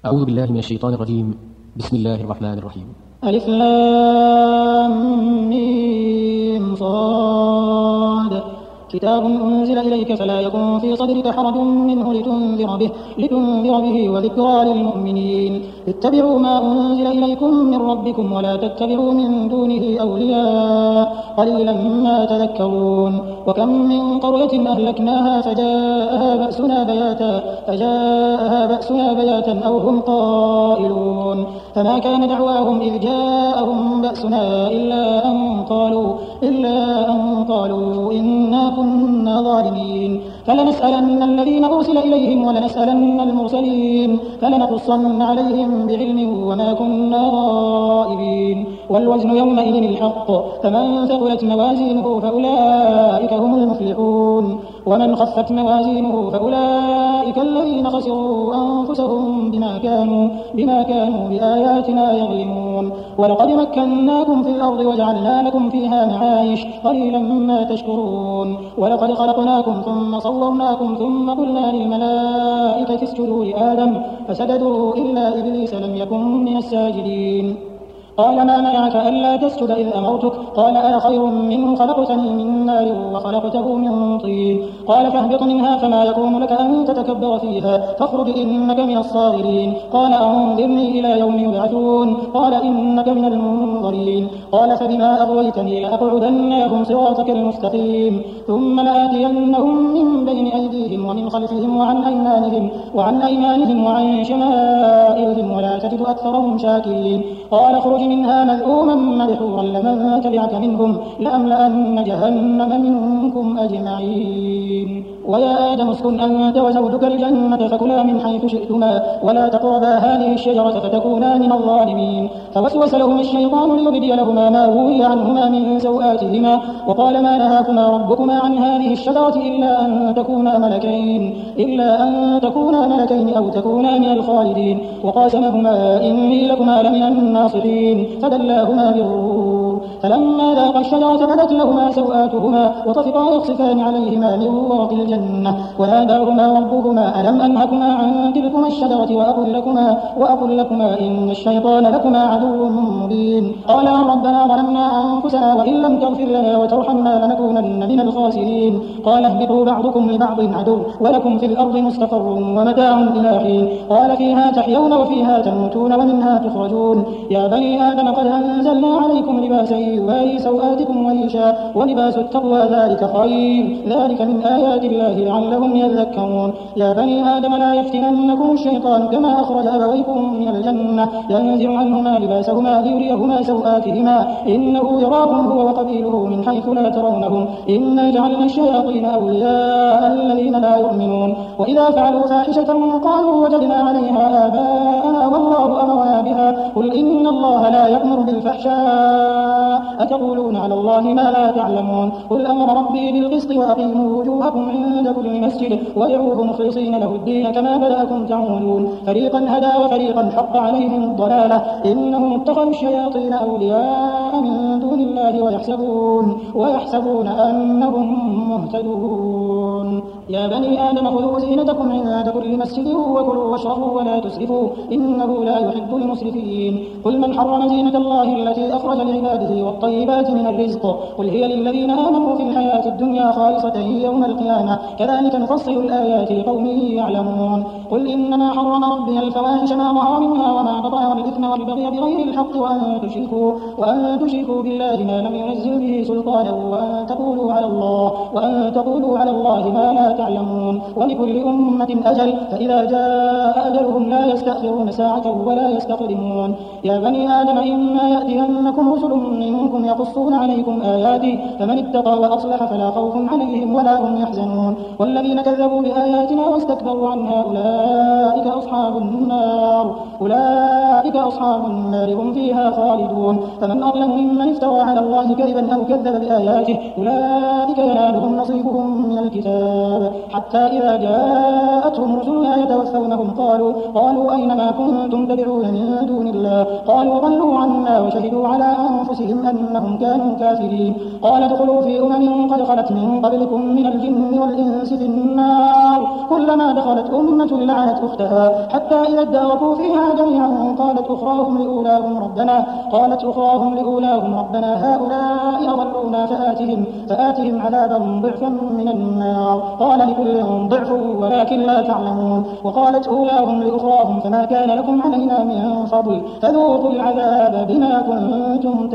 أعوذ بالله من الشيطان الرجيم. بسم الله الرحمن الرحيم. ألف لام ميم صاد كتاب أنزل إليك فلا يكن في صدرك حرج منه لتنذر به وذكرى للمؤمنين. اتبعوا ما أنزل إليكم من ربكم ولا تتبعوا من دونه أولياء قليلا ما تذكرون. وكم من قرية أهلكناها فجاءها بأسنا بياتا أو هم قائلون. فما كان دعواهم إذ جاءهم بأسنا إلا أن قالوا إنا كنا ظالمين. فلنسألن الذين أرسل إليهم ولنسألن المرسلين فلنقصن عليهم بعلم وما كنا غائبين. والوزن يومئذ الحق فمن ثقلت موازينه فأولئك هم المفلحون ومن خفت موازينه فأولئك الذين خسروا أنفسهم بما كانوا بآياتنا يظلمون. ولقد مكناكم في الأرض وجعلنا لكم فيها معايش قليلا ما تشكرون. ولقد خلقناكم ثم صورناكم ثم قلنا للملائكة اسجدوا لآدم فسجدوا إلا إبليس لم يكن من الساجدين. قال ما منعك ألا تسجد إذ أمرتك؟ قال أنا خير منه خلقتني من نار وخلقته من طين. قال فاهبط منها فما يكون لك أن تتكبر فيها فاخرج إنك من الصاغرين. قال أنظرني إلى يوم يبعثون. قال إنك من المنظرين. قال فبما أغويتني لأقعدن لهم صراطك المستقيم ثم لآتينهم من بين أيديهم ومن خلفهم وعن أيمانهم وعن شمائلهم ولا تجد أكثرهم شاكرين. قال اخرج منها مذءوما مدحورا لمن تبعك منهم لأملأن جهنم منكم أجمعين. ويا آدم اسكن أنت وزوجك الجنة فكلا من حيث شئتما ولا تقربا هذه الشجرة فتكونا من الظالمين. فوسوس لهما الشيطان ليبدي لهما ما وري عنهما من سوآتهما وقال ما نهاكما ربكما عن هذه الشجرة إلا أن تكونا ملكين أو تكونا من الخالدين. وقاسمهما إني لكما لمن الناصحين فدلاهما بغرور. فلما ذاقا الشجرة بدت لهما سوآتهما وطفقا يخصفان عليهما من ورق الجنة وناداهما ربهما ألم أنهكما عن تلكما الشجرة وأقل لكما إن الشيطان لكما عدو مبين. قالا ربنا ظلمنا أنفسنا وإن لم تغفر لنا وترحمنا لنكونن من الخاسرين. قال اهبطوا بعضكم لبعض عدو ولكم في الأرض مستقر ومتاع إلى حين. قال فيها تحيون وفيها تموتون ومنها تخرجون. يا بني آدم قد أنزلنا عليكم لباسا يواري سوآتكم وريشا ولباس التقوى ذلك خير ذلك من آيات الله لعلهم يذكرون. يا بني آدم لا يفتننكم الشيطان كما أخرج أبويكم من الجنة ينزع عنهما لباسهما ليريهما سوآتهما إنه يراكم هو وقبيله من حيث لا ترونهم إنا جعلنا الشياطين أولياء الذين لا يؤمنون. وإذا فعلوا فاحشة قالوا وجدنا عليها آباءنا والله أمرنا بها قل إن الله لا يأمر بالفحشاء أتقولون على الله ما لا تعلمون. قل أمر ربي بالقسط وأقيموا وجوهكم عند كل مسجد وادعوه مخلصين له الدين كما بدأكم تعملون. فريقا هدى وفريقا حق عليهم الضلالة إنهم اتخذوا الشياطين أولياء من دون الله ويحسبون أنهم مهتدون. يا بني آدم خذوا زينتكم عند كل مسجد وكلوا واشربوا ولا تسرفوا إنه لا يحب المسرفين. قل من حرم زينة الله التي أخرج لعباده والطيبات من الرزق قل هي للذين آمنوا في الحياة الدنيا خالصة يوم القيامة كذلك نفصل الآيات لقوم يعلمون. قل إنما حرم ربي الفواحش ما ظهر منها وما بطن والإثم والبغي بغير الحق وأن تشركوا بالله ما لم ينزل به سلطانا وأن تقولوا على الله ما لا تعلمون. ولكل أمة أجل فإذا جاء أجلهم لا يستأخرون ساعة ولا يستقدمون. يا بني آدم إما يأتينكم رسل منكم يقصون عليكم آياتي فمن اتقى وأصلح فلا خوف عليهم ولا هم يحزنون. والذين كذبوا بآياتنا واستكبروا عنها أولئك أصحاب النار هم فيها خالدون. فمن أظلم ممن افترى على الله كذبا أو كذب بآياته أولئك ينالهم نصيبهم من الكتاب العذاب حتى إذا جاءتهم رسلنا يتوفونهم قالوا أين ما كنتم تدعون من دون الله قالوا ضلوا عنا وشهدوا على أنفسهم أنهم كانوا كافرين قال ادخلوا في أمم قد خلت من قبلكم من الجن والإنس في النار كلما دخلت أمة لعنت أختها حتى إذا اداركوا فيها جميعا قالت أخراهم لأولاهم ربنا هؤلاء أضلونا فآتهم عذابا ضعفا من النار قال لكل ضعف ولكن لا تعلمون وقالت أولاهم لأخراهم فما كان لكم علينا من فضل فذوقوا العذاب بما كنتم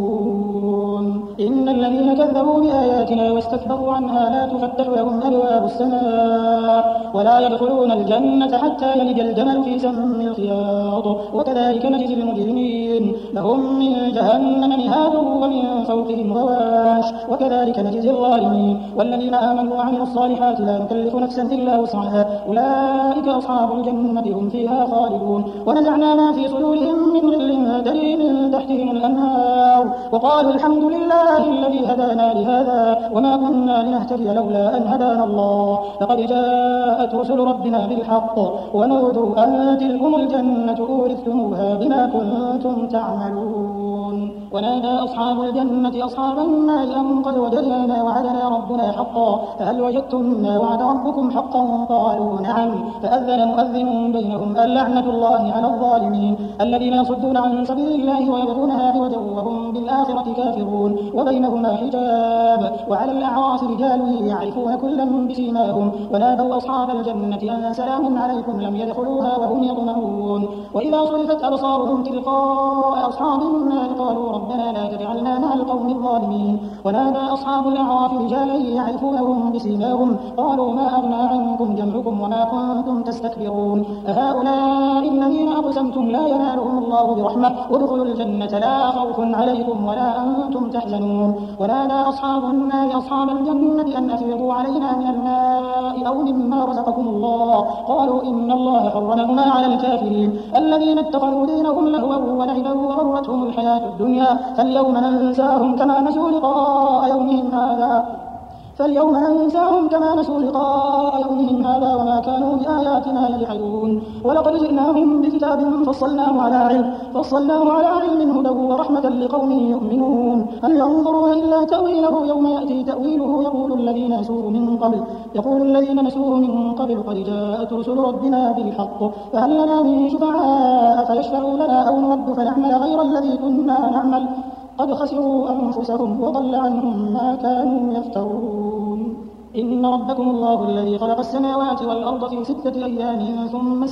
تكسبون إن الذين كذبوا بآياتنا واستكبروا عنها لا تفتح لهم أبواب السماء ولا يدخلون الجنة حتى يلج الجمل في سم الخياط وكذلك نجزي المجرمين لهم من جهنم مهاد ومن فوقهم غواش وكذلك نجزي الظالمين والذين آمنوا وعملوا الصالحات لا نكلف نفسا إلا وسعها أولئك أصحاب الجنة هم فيها خالدون ونزعنا ما في صدورهم من غل تجري من تحتهم الأنهار وقالوا الحمد لله الذي هدانا لهذا وما كنا لنهتدي لولا أن هدانا الله لقد جاءت رسل ربنا بالحق ونودوا أن تلكم الجنة أورثتموها بما كنتم تعملون ونادى أصحاب الجنة أصحاب النار أن قد وجدنا ما وعدنا ربنا حقا فهل وجدتم ما وعد ربكم حقا قالوا نعم فأذن مؤذن بينهم اللعنة الله على الظالمين الذين يصدون عن سبيل الله ويبغونها عوجا وهم بالآخرة كافرون وبينهما حجاب وعلى الأعراف رجال يعرفون كلا بسيماهم ونادوا أصحاب الجنة أن سلام عليكم لم يدخلوها وهم يطمعون وإذا صرفت أبصارهم تلقاء أصحاب النار قالوا ربنا لا تجعلنا مع القوم الظالمين ونادى أصحاب الأعراف رجالا يعرفونهم بسيماهم قالوا ما أغنى عنكم جمعكم وما كنتم تستكبرون أهؤلاء الذين أقسمتم لا ينالهم الله برحمة ادخلوا الجنة لا خوف عليكم ولا أنتم تحزنون ونادى أصحاب النار أصحاب الجنة أن أفيضوا علينا من الماء أو مما رزقكم الله قالوا إن الله حرمهما على الكافرين الذين اتخذوا دينهم لهوا ولعبا وغرتهم الحياة الدنيا فاليوم ننساهم كما نسوا لقاء يومهم هذا وما كانوا بآياتنا يجحدون ولقد جئناهم بكتاب فصلناه على علم هدى ورحمة لقوم يؤمنون هل ينظرون إلا تأويله يوم يأتي تأويله يقول الذين نسوه من قبل قد جاءت رسل ربنا بالحق فهل لنا من شفعاء فيشفعوا لنا أو نرد فنعمل غير الذي كنا نعمل قد خسروا أنفسهم وضل عنهم ما كانوا يفترون إن ربكم الله الذي خلق السماوات والأرض في 6 أيام ثم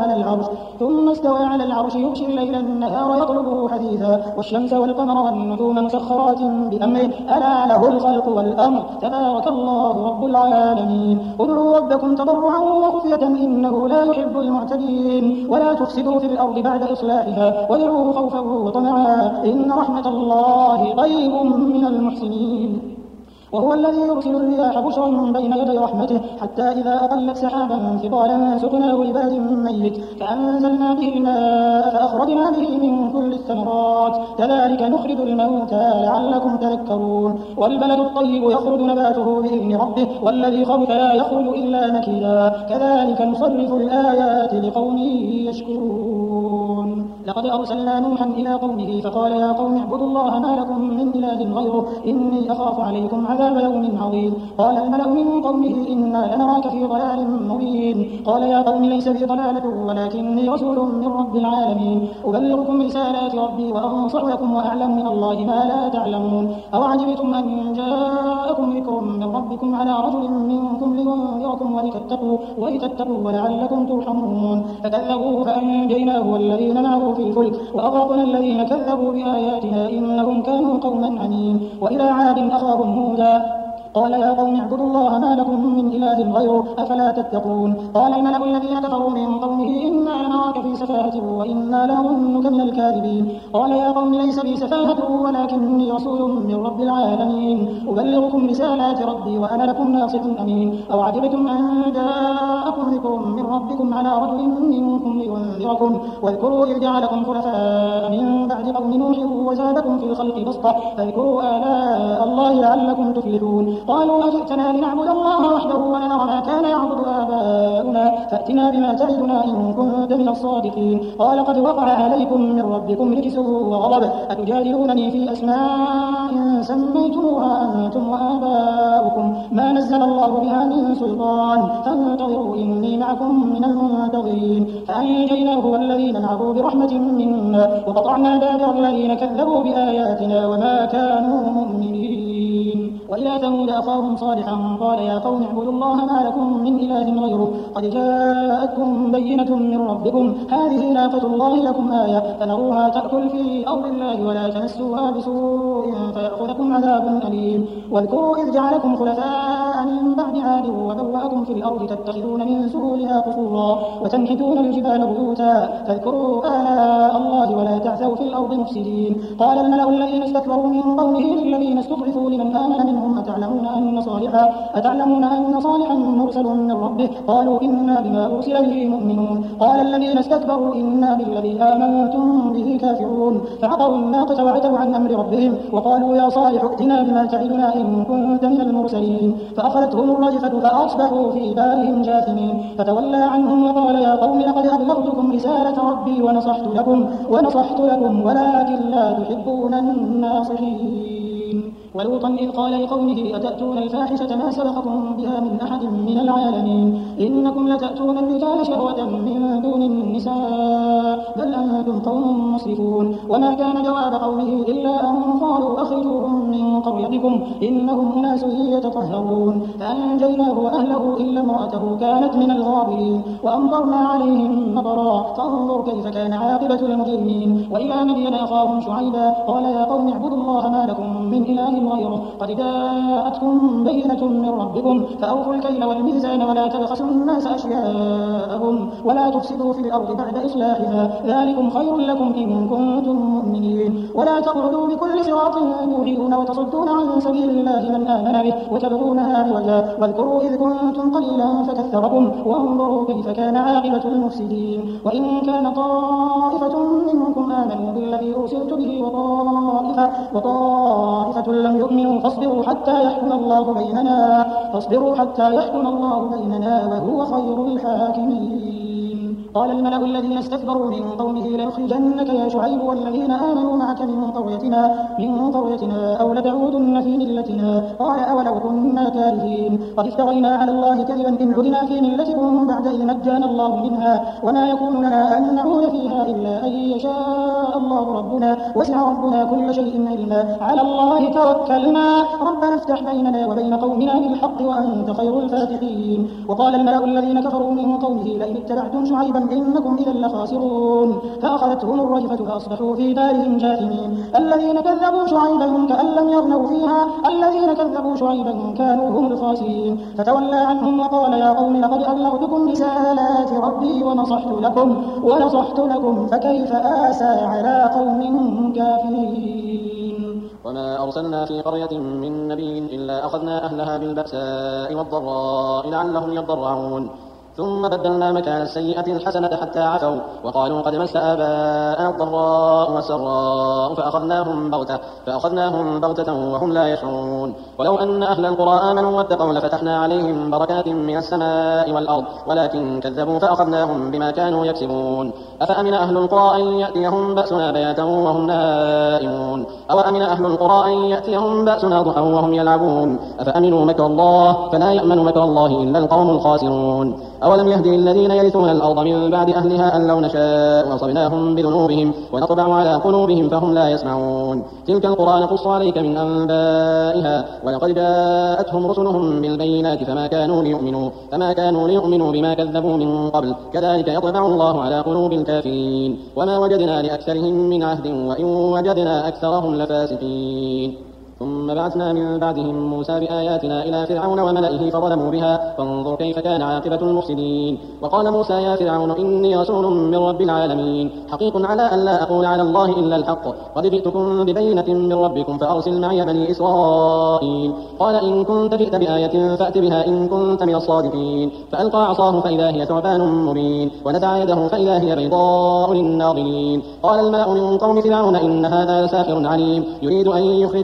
استوى على العرش يغشي الليل النهار يطلبه حديثا والشمس والقمر والنجوم مسخرات بأمره ألا له الخلق والأمر تبارك الله رب العالمين ادعوا ربكم تضرعا وخفية إنه لا يحب المعتدين ولا تفسدوا في الأرض بعد إصلاحها وادعوه خوفا وطمعا إن رحمة الله قريب من المحسنين وهو الذي يرسل الرياح بشرا بين يدي رحمته حتى إذا أقلت سحابا ثقالا سقناه لبلد ميت فأنزلنا به الماء فأخرجنا به من كل الثمرات كذلك نخرج الموتى لعلكم تذكرون والبلد الطيب يخرج نباته بإذن ربه والذي خبث لا يخرج إلا نكدا كذلك نصرف الآيات لقوم يشكرون لقد أرسلنا نوحا إلى قومه فقال يا قوم اعبدوا الله ما لكم من إله غيره إني أخاف عليكم عذاب يوم عظيم قال الملأ من قومه إنا لنراك في ضلال مبين قال يا قوم ليس بي ضلالة ولكني رسول من رب العالمين أبلغكم رسالات ربي وأنصح لكم وأعلم من الله ما لا تعلمون أوعجبتم أن جاءكم ذكر من ربكم على رجل منكم لينذركم ولتتقوا ولعلكم ترحمون فكذبوه فأنجيناه والذين معه في الفلك وأغرقنا الذين كذبوا بآياتنا إنهم كانوا قوما عمين وإلى عاد أخاهم هودا قال يا قوم اعبدوا الله ما لكم من إله غيره أفلا تتقون قال الملأ الذين كفروا من قومه إنا لنراك في سفاهة وإنا لنظنك من الكاذبين قال يا قوم ليس بي سفاهة ولكني رسول من رب العالمين أبلغكم رسالات ربي وأنا لكم ناصح أمين أوعجبتم أن جاءكم ذكر من ربكم على رجل منكم لينذركم واذكروا إذ جعلكم خلفاء من بعد قوم نوح وزادكم في الخلق بسطة فاذكروا آلاء الله لعلكم تفلحون قالوا أجئتنا لنعبد الله وحده ونذر ما كان يعبد آباؤنا فأتنا بما تعدنا إن كنت من الصادقين. قال قد وقع عليكم من ربكم رجس وغضب أتجادلونني في أسماء سميتموها أنتم وآباؤكم ما نزل الله بها من سلطان فانتظروا إني معكم من المنتظرين. فأنجيناه والذين معه برحمة منا وقطعنا دابر الذين كذبوا بآياتنا وما كانوا مؤمنين. وإلى ثمود أخاهم صالحا قال يا قوم اعبدوا الله ما لكم من إله غيره قد جاءتكم بينة من ربكم هذه ناقة الله لكم آية فنروها تأكل في أرض الله ولا تمسوها بسوء فيأخذكم عذاب أليم. واذكروا إذ جعلكم خلفاء من بعد عاد وبوأكم في الأرض تتخذون من سهولها قصورا وتنحتون الجبال بيوتا فاذكروا آلاء الله ولا تعثوا في الأرض مفسدين. قال الملأ الذين استكبروا من قومه للذين استضعفوا لمن آمن منهم أتعلمون أن صالحا مرسل من ربه قالوا إنا بما أرسل به مؤمنون. قال الذين استكبروا إنا بالذي آمنتم به كافرون. فعقروا الناقة وعتوا عن أمر ربهم وقالوا يا صالح ائتنا بما تعدنا إن كنت من المرسلين. فأخذتهم الرجفة فأصبحوا في دارهم جاثمين. فتولى عنهم وقال يا قوم لقد أبلغتكم رسالة ربي ونصحت لكم ولكن لا تحبون الناصحين. ولوطا إذ قال لقومه أتأتون الفاحشة ما سبقكم بها من أحد من العالمين إنكم لتأتون الرجال شهوة من دون النساء بل أنتم قوم مسرفون. وما كان جواب قومه إلا أن قالوا أخرجوهم من قريتكم إنهم أناس يتطهرون. فأنجيناه وأهله إلا امرأته كانت من الغابرين وأمطرنا عليهم مطرا فانظر كيف كان عاقبة المجرمين. وإلى مدين أخاهم شعيبا قال يا قوم اعبدوا الله ما لكم من إله غيره قد جاءتكم بينة من ربكم فأوفوا الكيل والميزان ولا تبخسوا الناس أشياءهم ولا تفسدوا في الأرض بعد إصلاحها ذلكم خير لكم إن كنتم مؤمنين. ولا تقعدوا بكل صراط توعدون وتصدون عن سبيل الله من آمن به وتبغونها عوجا واذكروا إذ كنتم قليلا فكثركم وانظروا كيف كان عاقبة المفسدين. وإن كان طائفة منكم آمنوا بالذي أرسلت به وطائفة لم يؤمنوا فاصبروا حتى يحكم الله بيننا وهو خير الحاكمين. قال الملأ الذين استكبروا من قومه ليخرجنك يا شعيب والذين آمنوا معك من قريتنا أو لتعودن في ملتنا قال أولو كنا كارهين قد افترينا على الله كذبا إن عدنا في ملتكم بعد إذ نجانا الله منها وما يكون لنا أن نعود فيها إلا أن يشاء الله ربنا وسع ربنا كل شيء علما على الله توكلنا ربنا افتح بيننا وبين قومنا بالحق وأنت خير الفاتحين. وقال الملأ الذين كفروا من قومه لئن اتبعتم شعيبا إنكم إذا لخاسرون. فأخذتهم الرجفة فأصبحوا في دارهم جاثمين. الذين كذبوا شعيبا كأن لم يغنوا فيها الذين كذبوا شعيبا كانوا هم الخاسرين. فتولى عنهم وقال يا قوم لقد أبلغتكم رسالات ربي ونصحت لكم فكيف آسى على قوم كافرين. وما أرسلنا في قرية من نبي إلا أخذنا أهلها بالبأساء والضراء لعلهم يضرعون ثم بدلنا مكان السيئة الحسنة حتى عفوا وقالوا قد مس آباءنا الضراء والسراء فأخذناهم بغتة وهم لا يشعرون. ولو أن أهل القرى آمنوا واتقوا لفتحنا عليهم بركات من السماء والأرض ولكن كذبوا فأخذناهم بما كانوا يكسبون. أفأمن أهل القرى أن يأتيهم بأسنا بياتا وهم نائمون أو أمن أهل القرى أن يأتيهم بأسنا ضحى وهم يلعبون أفأمنوا مكر الله فلا يأمن مكر الله إلا القوم الخاسرون. أولم يهدي الذين يرثون الأرض من بعد أهلها أن لو نشاء أصبناهم بذنوبهم ونطبع على قلوبهم فهم لا يسمعون. تلك القرى نقص عليك من أنبائها ولقد جاءتهم رسلهم بالبينات فما كانوا ليؤمنوا بما كذبوا من قبل كذلك يطبع الله على قلوب الكافرين. وما وجدنا لأكثرهم من عهد وإن وجدنا أكثرهم لفاسقين. ثم بعثنا من بعدهم موسى بآياتنا إلى فرعون وملئه فظلموا بها فانظر كيف كان عاقبة المفسدين. وقال موسى يا فرعون إني رسول من رب العالمين حقيق على أن لا أقول على الله إلا الحق قد جئتكم ببينة من ربكم فأرسل معي بني إسرائيل. قال إن كنت جئت بآية فأت بها إن كنت من الصادقين. فألقى عصاه فإذا هي ثعبان مبين ونزع يده فإذا هي بيضاء للناظرين. قال الملأ من قوم فرعون إن هذا لساحر عليم يريد أن يخرجكم من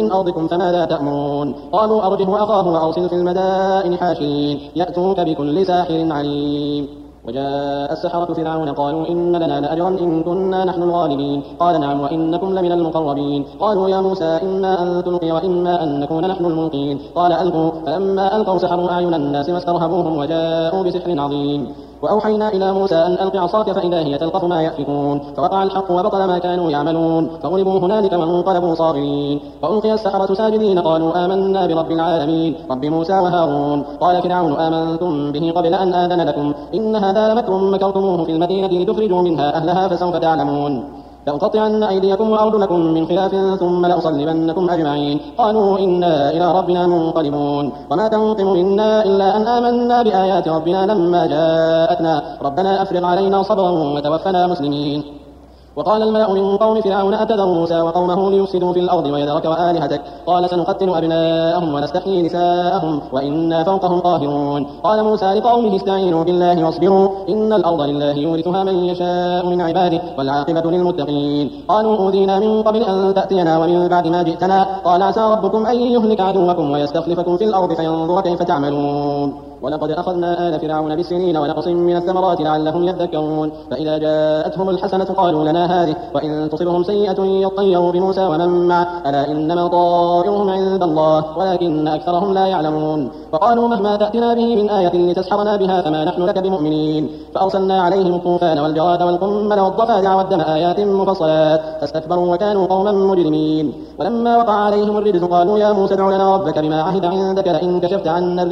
من أرضكم فماذا تأمرون قالوا أرجه وأخاه وأرسل في المدائن حاشرين يأتوك بكل ساحر عليم وجاء السحرة فرعون قالوا إن لنا لأجرا إن كنا نحن الغالبين قال نعم وإنكم لمن المقربين قالوا يا موسى إما أن تلقي وإما أن نكون نحن الملقين قال ألقوا فلما ألقوا سحروا أعين الناس واسترهبوهم وجاءوا بسحر عظيم وأوحينا إلى موسى أن ألق عصاك فإذا هي تلقف ما يأفكون فوقع الحق وبطل ما كانوا يعملون فغلبوا هنالك وانقلبوا صاغرين فألقي السحرة ساجدين قالوا آمنا برب العالمين رب موسى وهارون قال فرعون آمنتم به قبل أن آذن لكم إن هذا لمكر مكرتموه في المدينة لتخرجوا منها أهلها فسوف تعلمون لأقطعن أيديكم وأرجلكم من خلاف ثم لأصلبنكم أجمعين قالوا إنا إلى ربنا منقلبون وما تنقم منا إلا أن آمنا بآيات ربنا لما جاءتنا ربنا أفرغ علينا صبرا وتوفنا مسلمين وقال الملأ من قوم فرعون أتذر موسى وقومه ليفسدوا في الأرض ويذرك وآلهتك قال سنقتل أبناءهم ونستحيي نساءهم وإنا فوقهم قاهرون قال موسى لقومه استعينوا بالله واصبروا إن الأرض لله يورثها من يشاء من عباده والعاقبة للمتقين قالوا أوذينا من قبل أن تأتينا ومن بعد ما جئتنا قال عسى ربكم أن يهلك عدوكم ويستخلفكم في الأرض فينظر كيف تعملون ولقد أخذنا آل فرعون بالسنين ونقص من الثمرات لعلهم يذكرون فإذا جاءتهم الحسنة قالوا لنا هذه وإن تصبهم سيئة يطيروا بموسى ومن معه ألا إنما طائرهم عند الله ولكن أكثرهم لا يعلمون فقالوا مهما تأتنا به من آية لتسحرنا بها فما نحن لك بمؤمنين فأرسلنا عليهم الطوفان والجراد والقمل والضفادع والدم آيات مفصلات فاستكبروا وكانوا قوما مجرمين ولما وقع عليهم الرجز قالوا يا موسى ادع لنا ربك بما عهد عندك لئن كشفت عنا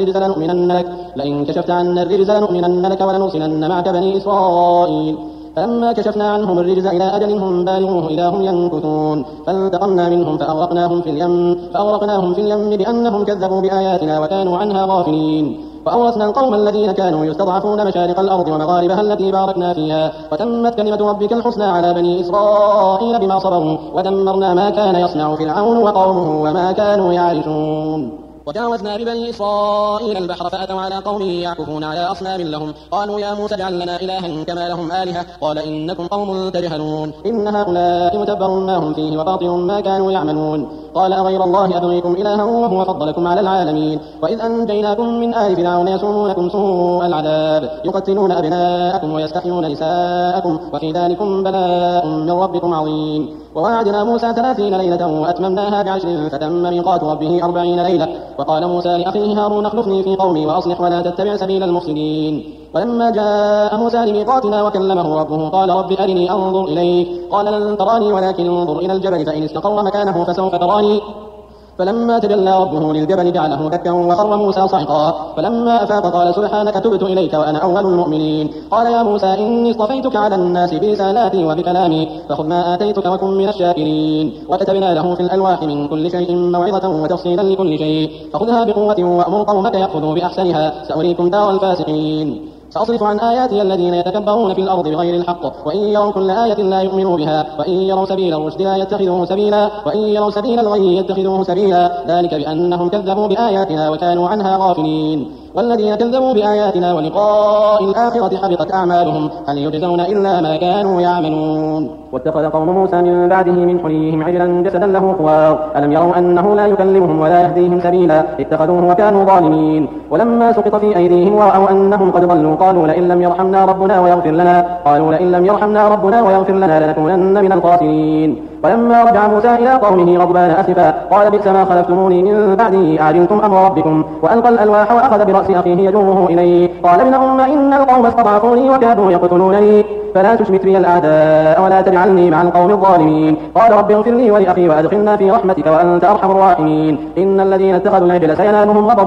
الرجز لنؤمنن لك ولنرسلن معك بني إسرائيل فلما كشفنا عنهم الرجز إلى أجل هم بالغوه إذا هم ينكثون فانتقمنا منهم فأغرقناهم في اليم بأنهم كذبوا بآياتنا وكانوا عنها غافلين وأورثنا القوم الذين كانوا يستضعفون مشارق الأرض ومغاربها التي باركنا فيها وتمت كلمة ربك الحسنى على بني إسرائيل بما صبروا ودمرنا ما كان يصنع فرعون وقومه وما كانوا يعرشون وجاوزنا ببني إسرائيل البحر فأتوا على قوم يعكفون على أصنام لهم قالوا يا موسى اجعل لنا إلها كما لهم آلهة قال إنكم قوم تجهلون إن هؤلاء متبر ما هم فيه وباطل ما كانوا يعملون قال أغير الله أبغيكم إلها وهو فضلكم على العالمين وإذ أنجيناكم من آل فرعون يسومونكم سوء العذاب يقتلون أبناءكم ويستحيون نساءكم وفي ذلكم بلاء من ربكم عظيم وواعدنا موسى 30 ليلة وأتممناها ب10 فتم ميقات ربه 40 ليلة وقال موسى لأخيه هارون اخلفني في قومي وأصلح ولا تتبع سبيل المفسدين ولما جاء موسى لميقاتنا وكلمه ربه قال رب أرني أنظر إليك قال لن تراني ولكن انظر إلى الجبل فإن استقر مكانه فسوف تراني فلما تجلى ربه للجبل جعله دكا وخر موسى صعقا فلما أفاق قال سبحانك تبت إليك وأنا أول المؤمنين قال يا موسى إني اصطفيتك على الناس برسالاتي وبكلامي فخذ ما آتيتك وكن من الشاكرين وكتبنا له في الألواح من كل شيء موعظة وتفصيلا لكل شيء فخذها بقوة وأمر قومك يأخذوا بأحسنها سأريكم دار الفاسقين سأصرف عن آياتي الذين يتكبرون في الأرض بغير الحق وإن يروا كل آية لا يؤمنوا بها وإن يروا سبيل الرشد لا يتخذوه سبيلا وإن يروا سبيل الغي يتخذوه سبيلا ذلك بأنهم كذبوا بآياتنا وكانوا عنها غافلين والذين كذبوا بآياتنا ولقاء الآخرة حبطت أعمالهم هل يجزون إلا ما كانوا يعملون واتخذ قوم موسى من بعده من حليهم عجلا جسدا له خوار ألم يروا أنه لا يكلمهم ولا يهديهم سبيلا اتخذوه وكانوا ظالمين ولما سقط في أيديهم ورأوا أنهم قد ضلوا قالوا لئن لم يرحمنا ربنا ويغفر لنا لنكونن من الخاسرين ولما رجع موسى إلى قومه غضبان أسفا قال بئس ما خلفتموني من بعدي أعجلتم أمر ربكم وألقى الألواح وأخذ برأس أخيه يجره إليه قال ابن أم إن القوم استضعفوني وكادوا يقتلونني فلا تشمت بي الأعداء ولا تجعلني مع القوم الظالمين قال رب اغفر لي ولأخي وأدخلنا في رحمتك وأنت أرحم الراحمين إن الذين اتخذوا العجل سينالهم غضب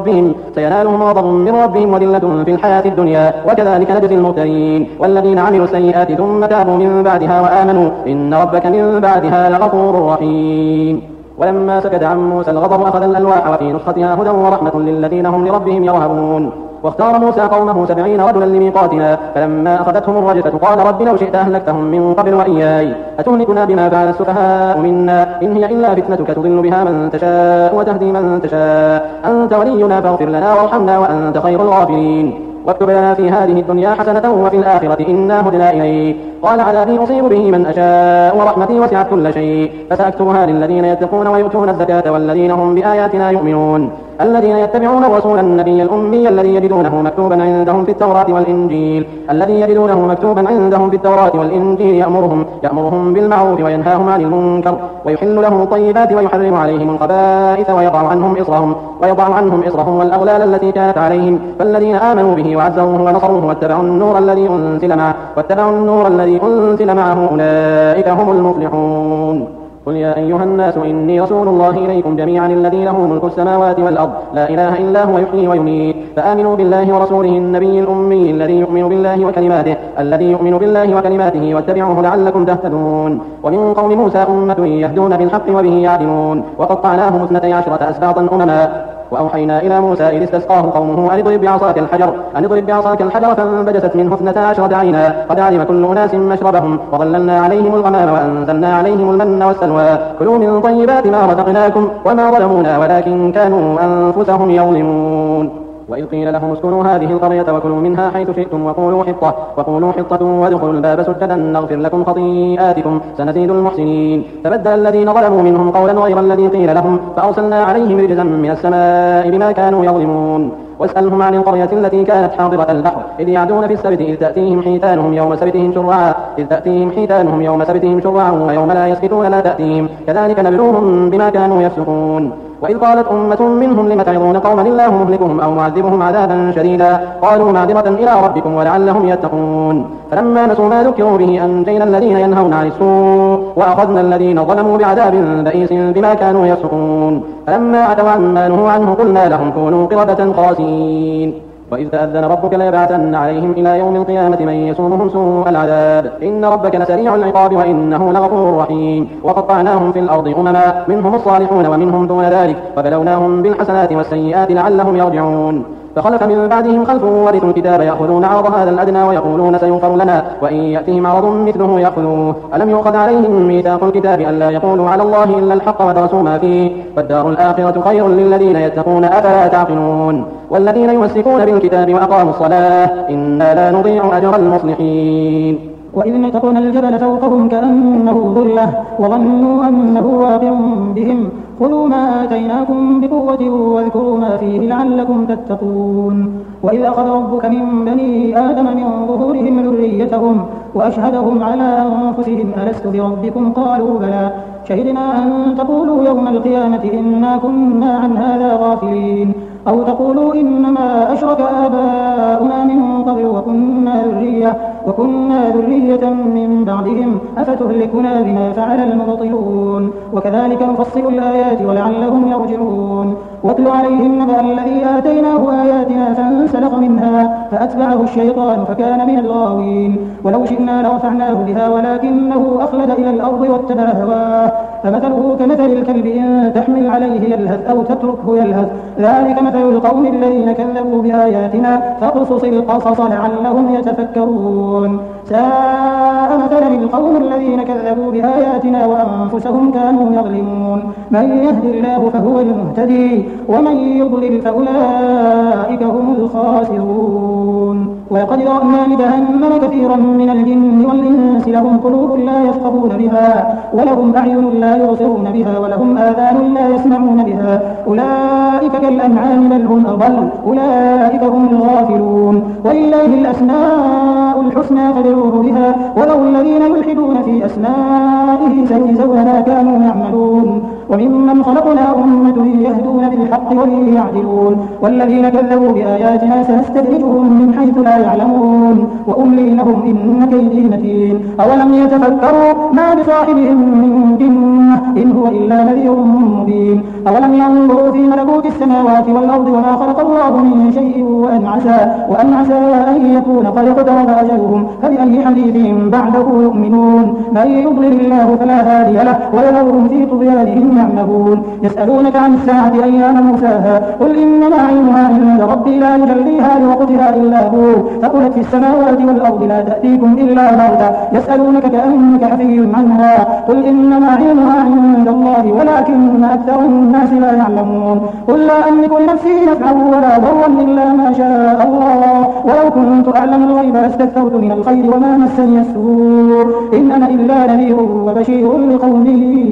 من ربهم وذلة في الحياة الدنيا وكذلك نجزي المفترين والذين عملوا السيئات ثم تابوا من بعدها وآمنوا إن ربك من بعدها لغفور رحيم ولما سكت عن موسى الغضب أخذ الألواح وفي نسختها هدى ورحمة للذين هم لربهم يرهبون واختار موسى قومه 70 رجلا لميقاتنا فلما أخذتهم الرجفة قال رب لو شئت أهلكتهم من قبل وإياي أتهلكنا بما فعل السفهاء منا إن هي إلا فتنتك تضل بها من تشاء وتهدي من تشاء أنت ولينا فاغفر لنا وارحمنا وأنت خير الغافرين واكتب لنا في هذه الدنيا حسنة وفي الآخرة إنا هدنا إليك. قال عذابي أصيب به من أشاء ورحمتي وسعت كل شيء فسأكتبها للذين يتقون ويؤتون الزكاة والذين هم بآياتنا يؤمنون الذين يتبعون الرسول النبي الأمي الذي يجدونه مكتوبا عندهم في التوراة والإنجيل يأمرهم بالمعروف وينهاهم عن المنكر ويحل لهم الطيبات ويحرم عليهم الخبائث ويضع عنهم إصرهم والأغلال التي كانت عليهم فالذين آمنوا به وعزروه ونصروه واتبعوا النور الذي أنزل معه أولئك هم المفلحون. قل يا أيها الناس إني رسول الله إليكم جميعا الذي له ملك السماوات والأرض لا إله إلا هو يحيي ويميت فآمنوا بالله ورسوله النبي الأمي الذي يؤمن بالله وكلماته واتبعوه لعلكم تهتدون. ومن قوم موسى أمة يهدون بالحق وبه يعدلون وقطعناهم 12 أسباطا أمما وأوحينا إلى موسى إذ استسقاه قومه أن اضرب بعصاك الحجر فانبجست منه 12 عينا قد علم كل أناس مشربهم وظللنا عليهم الغمام وأنزلنا عليهم المن والسلوى كلوا من طيبات ما رزقناكم وما ظلمونا ولكن كانوا أنفسهم يظلمون. وإذ قيل لهم اسكنوا هذه القرية وكلوا منها حيث شئتم وقولوا حطة وادخلوا الباب سجدا نغفر لكم خطيئاتكم سنزيد المحسنين. فبدل الذين ظلموا منهم قولا غير الذي قيل لهم فأرسلنا عليهم رجزا من السماء بما كانوا يظلمون. واسألهم عن القرية التي كانت حاضرة البحر إذ يعدون في السبت إذ تأتيهم حيتانهم يوم سبتهم شرعا ويوم لا يسبتون لا تأتيهم كذلك نبلوهم بما كانوا يفسقون. وإذ قالت أمة منهم لم تعظون قوما الله مهلكهم أو معذبهم عذابا شديدا قالوا معذرة إلى ربكم ولعلهم يتقون. فلما نسوا ما ذكروا به أنجينا الذين ينهون عن السوء وأخذنا الذين ظلموا بعذاب بئيس بما كانوا يفسقون. فلما عتوا عما نهوا عنه قلنا لهم كونوا قردة خاسئين. وإذ تأذن ربك ليبعثن عليهم إلى يوم القيامة من يسومهم سوء العذاب إن ربك لسريع العقاب وإنه لغفور رحيم. وقطعناهم في الأرض أمما منهم الصالحون ومنهم دون ذلك وبلوناهم بالحسنات والسيئات لعلهم يرجعون. فخلف من بعدهم خلف ورثوا الكتاب يأخذون عرض هذا الأدنى ويقولون سيغفر لنا وإن يأتهم عرض مثله يأخذوه ألم يؤخذ عليهم ميثاق الكتاب ألا يقولوا على الله إلا الحق ودرسوا ما فيه فالدار الآخرة خير للذين يتقون أفلا تعقلون. والذين يمسكون بالكتاب وأقاموا الصلاة إنا لا نضيع أجر المصلحين. وإذ نتقنا الجبل فوقهم كأنه ظلة وظنوا أنه واقع بهم خذوا ما آتيناكم بقوة واذكروا ما فيه لعلكم تتقون. وإذ أخذ ربك من بني آدم من ظهورهم ذريتهم وأشهدهم على أنفسهم ألست بربكم قالوا بلى شهدنا أن تقولوا يوم القيامة إنا كنا عن هذا غافلين أو تقولوا إنما أشرك آباؤنا من قبل وكنا ذرية من بعدهم أفتهلكنا بما فعل المبطلون وكذلك نفصل الآيات ولعلهم يرجعون. واتل عليهم نبأ الذي آتيناه آياتنا فانسلخ منها فأتبعه الشيطان فكان من الغاوين ولو شئنا لرفعناه بها ولكنه أخلد إلى الأرض واتبع هواه فمثله كمثل الكلب إن تحمل عليه يلهث أو تتركه يلهث ذلك مثل القوم الذين كذبوا بآياتنا فاقصص القصص لعلهم يتفكرون. ساء مثلا القوم الذين كذبوا بآياتنا وأنفسهم كانوا يظلمون. من يهد الله فهو المهتدي ومن يضلل فأولئك هم الخاسرون. ولقد ذرأنا لجهنم كثيرا من الجن والإنس لهم قلوب لا يفقهون بها ولهم أعين لا يبصرون بها ولهم آذان لا يسمعون بها أولئك كالأنعام بل هم أضل أولئك هم الغافلون. ولله الأسماء الحسنى فادعوه بها وذروا الذين يلحدون في أسمائه سيجزون ما كانوا يعملون. وممن خلقنا أمة يهدون بالحق وبه يعدلون والذين كذبوا بآياتنا سنستدرجهم من حيث لا يعلمون وأملي لهم إن كيدي متين. أولم يتفكروا ما بصاحبهم من جنة إن هو إلا نذير مبين. أولم ينظروا في ملكوت السماوات والأرض وما خلق الله من شيء وأن عسى أن يكون قد اقترب أجلهم فبأي حديث بعده يؤمنون. من يضلل الله فلا هادي له ويذرهم في طغيانهم يعمهون. يسألونك عن الساعة أيان مرساها قل إنما علمها عند ربي لا يجليها لوقتها إلا هو ثقلت في السماوات والأرض لا تأتيكم إلا بغتة يسألونك كأنك حفي عنها قل إنما علمها عند الله ولكن أكثر الناس لا يعلمون قل لا أملك لنفسي نفعا ولا ضرا إلا ما شاء الله ولو كنت أعلم الغيب لاستكثرت من الخير وما مسني السوء إن أنا إلا نذير وبشير لقوم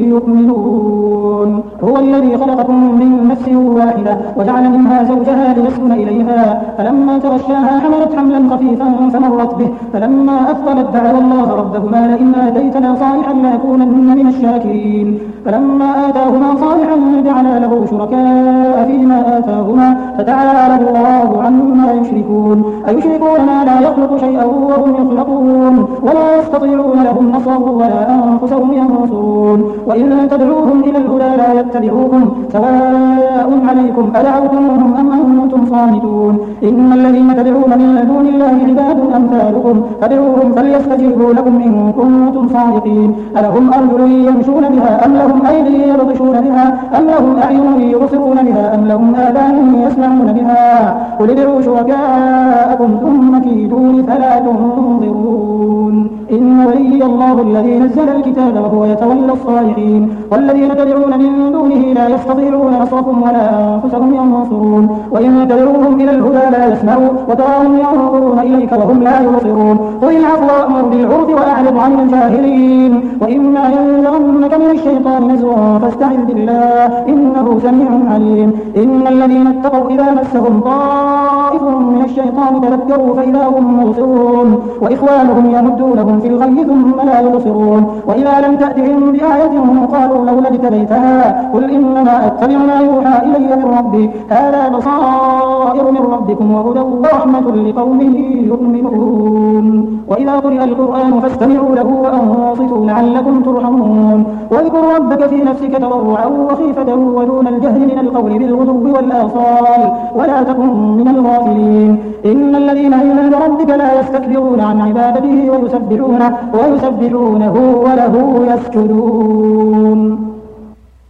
يؤمنون هو الذي خلقكم من نفس واحدة وجعل منها زوجها ليسكن إليها فلما تغشاها حملت حملا خفيفا فمرت به فلما أثقلت دعوا الله ربهما لئن آتيتنا صالحا لنكونن من الشاكرين فلما آتاهما صالحا جعلا له شركاء فيما آتاهما فتعالى الله عما يشركون أيشركون ما لا يخلق شيئا وهم يخلقون ولا يستطيعون لهم نصرا ولا أنفسهم ينصرون وإن تدعوهم إلى الهدى لا يتبعوكم سواء عليكم أدعوتموهم أم أنتم صامتون إن الذين تدعون من دون الله عباد أمثالكم فادعوهم فليستجيبوا لكم إن كنتم صادقين ألهم أرجل يمشون بها أم لهم أيدي يبطشون بها أم لهم أعين يبصرون بها أم لهم آذان يسمعون بها قل ادعوا شركاءكم ثم كيدون فلا تنظرون إن ولي الله الذي نزل الكتاب وهو يتولى الصالحين والذين تدعون من دونه لا يستطيعون نصركم ولا أنفسهم ينصرون وإن تدعوهم إلى الهدى لا يسمعوا وتراهم ينظرون إليك وهم لا يبصرون خذ العفو وأمر بالعرف وأعرض عن الجاهلين وإما ينزغنك من الشيطان نزغ فاستعذ بالله إنه سميع عليم إن الذين اتقوا إذا مسهم طائف من الشيطان تذكروا فإذا هم مبصرون وإخوانهم يمدونهم في الغي ثم لا يبصرون وإذا لم تأتهم بآية قالوا لولا اجتبيتها قل إنما أتبع ما يوحى إلي من ربي هذا بصائر من ربكم وهدى ورحمة لقوم يؤمنون وإذا قرئ القرآن فاستمعوا له وأنصتوا لعلكم ترحمون واذكر ربك في نفسك تضرعا وخيفة ودون الجهل من القول بالغدو والآصال ولا تكن من الغافلين إن الذين عند ربك لا يستكبرون عن عبادته ويسبحونه وله يسجدون